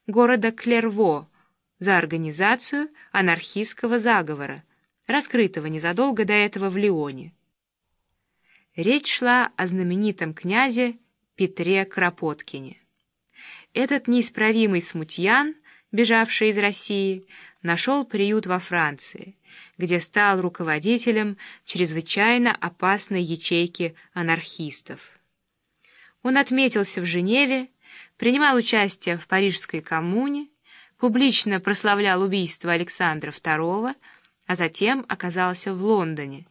города Клерво за организацию анархистского заговора, раскрытого незадолго до этого в Лионе. Речь шла о знаменитом князе Петре Кропоткине. Этот неисправимый смутьян, бежавший из России, нашел приют во Франции, где стал руководителем чрезвычайно опасной ячейки анархистов. Он отметился в Женеве, принимал участие в Парижской коммуне, публично прославлял убийство Александра II, а затем оказался в Лондоне,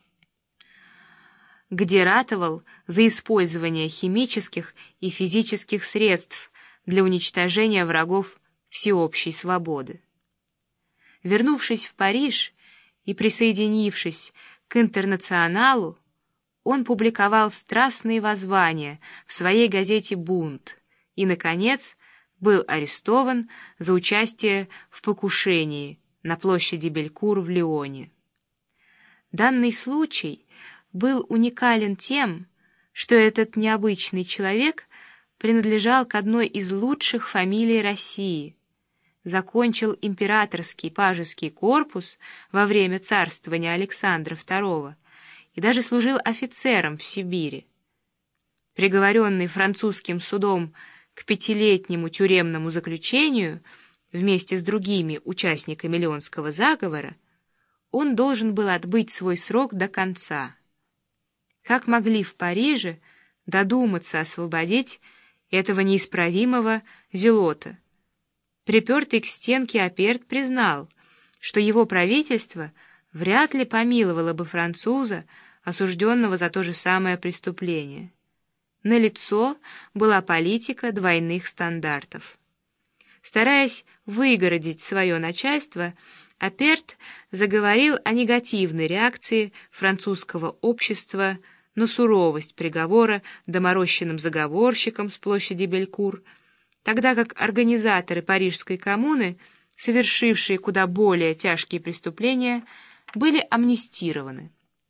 где ратовал за использование химических и физических средств для уничтожения врагов всеобщей свободы. Вернувшись в Париж и присоединившись к «Интернационалу», он публиковал страстные воззвания в своей газете «Бунт» и, наконец, был арестован за участие в покушении на площади Белькур в Лионе. Данный случай был уникален тем, что этот необычный человек принадлежал к одной из лучших фамилий России, закончил императорский пажеский корпус во время царствования Александра II и даже служил офицером в Сибири. Приговоренный французским судом к 5-летнему тюремному заключению вместе с другими участниками Лионского заговора, он должен был отбыть свой срок до конца. Как могли в Париже додуматься освободить этого неисправимого зелота? Припертый к стенке Аперт признал, что его правительство вряд ли помиловало бы француза, осужденного за то же самое преступление. Налицо была политика двойных стандартов. Стараясь выгородить свое начальство, Аперт заговорил о негативной реакции французского общества на суровость приговора доморощенным заговорщикам с площади Белькур, тогда как организаторы Парижской коммуны, совершившие куда более тяжкие преступления, были амнистированы.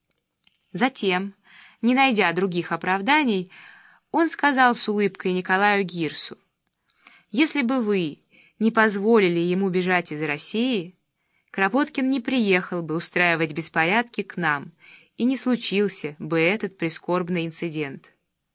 Затем, не найдя других оправданий, он сказал с улыбкой Николаю Гирсу: «Если бы вы не позволили ему бежать из России, Кропоткин не приехал бы устраивать беспорядки к нам, и не случился бы этот прискорбный инцидент».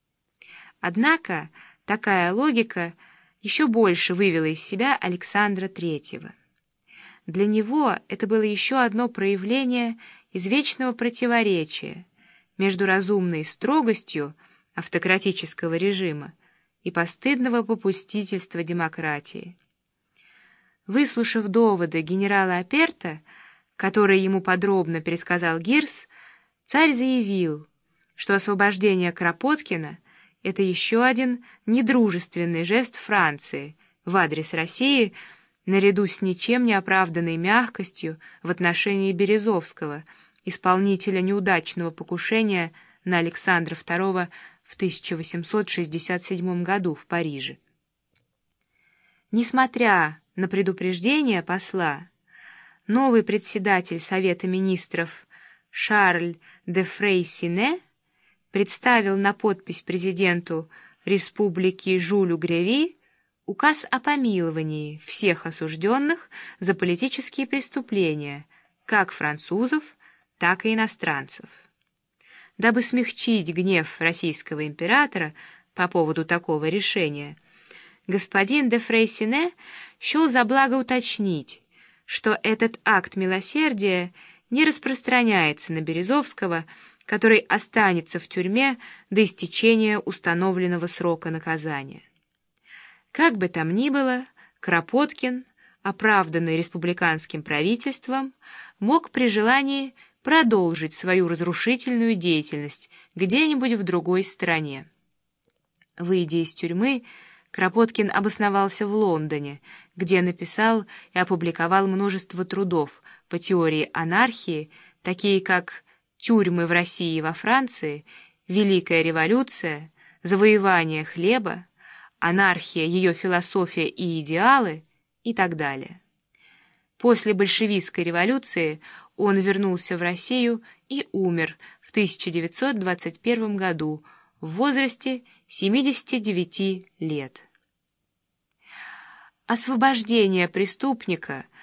Однако такая логика еще больше вывела из себя Александра III. Для него это было еще одно проявление извечного противоречия между разумной строгостью автократического режима и постыдного попустительства демократии. Выслушав доводы генерала Аперта, которые ему подробно пересказал Гирс, царь заявил, что освобождение Кропоткина — это еще один недружественный жест Франции в адрес России, наряду с ничем не оправданной мягкостью в отношении Березовского, исполнителя неудачного покушения на Александра II в 1867 году в Париже. Несмотря на предупреждение посла, новый председатель Совета министров Шарль де Фрейсине представил на подпись президенту Республики Жюлю Греви указ о помиловании всех осужденных за политические преступления, как французов, так и иностранцев. Дабы смягчить гнев российского императора по поводу такого решения, господин де Фрейсине счел за благо уточнить, что этот акт милосердия не распространяется на Березовского, который останется в тюрьме до истечения установленного срока наказания. Как бы там ни было, Кропоткин, оправданный республиканским правительством, мог при желании продолжить свою разрушительную деятельность где-нибудь в другой стране. Выйдя из тюрьмы, Кропоткин обосновался в Лондоне, где написал и опубликовал множество трудов по теории анархии, такие как «Тюрьмы в России и во Франции», «Великая революция», «Завоевание хлеба», «Анархия, ее философия и идеалы» и так далее. После большевистской революции он вернулся в Россию и умер в 1921 году в возрасте 79 лет. освобождение преступника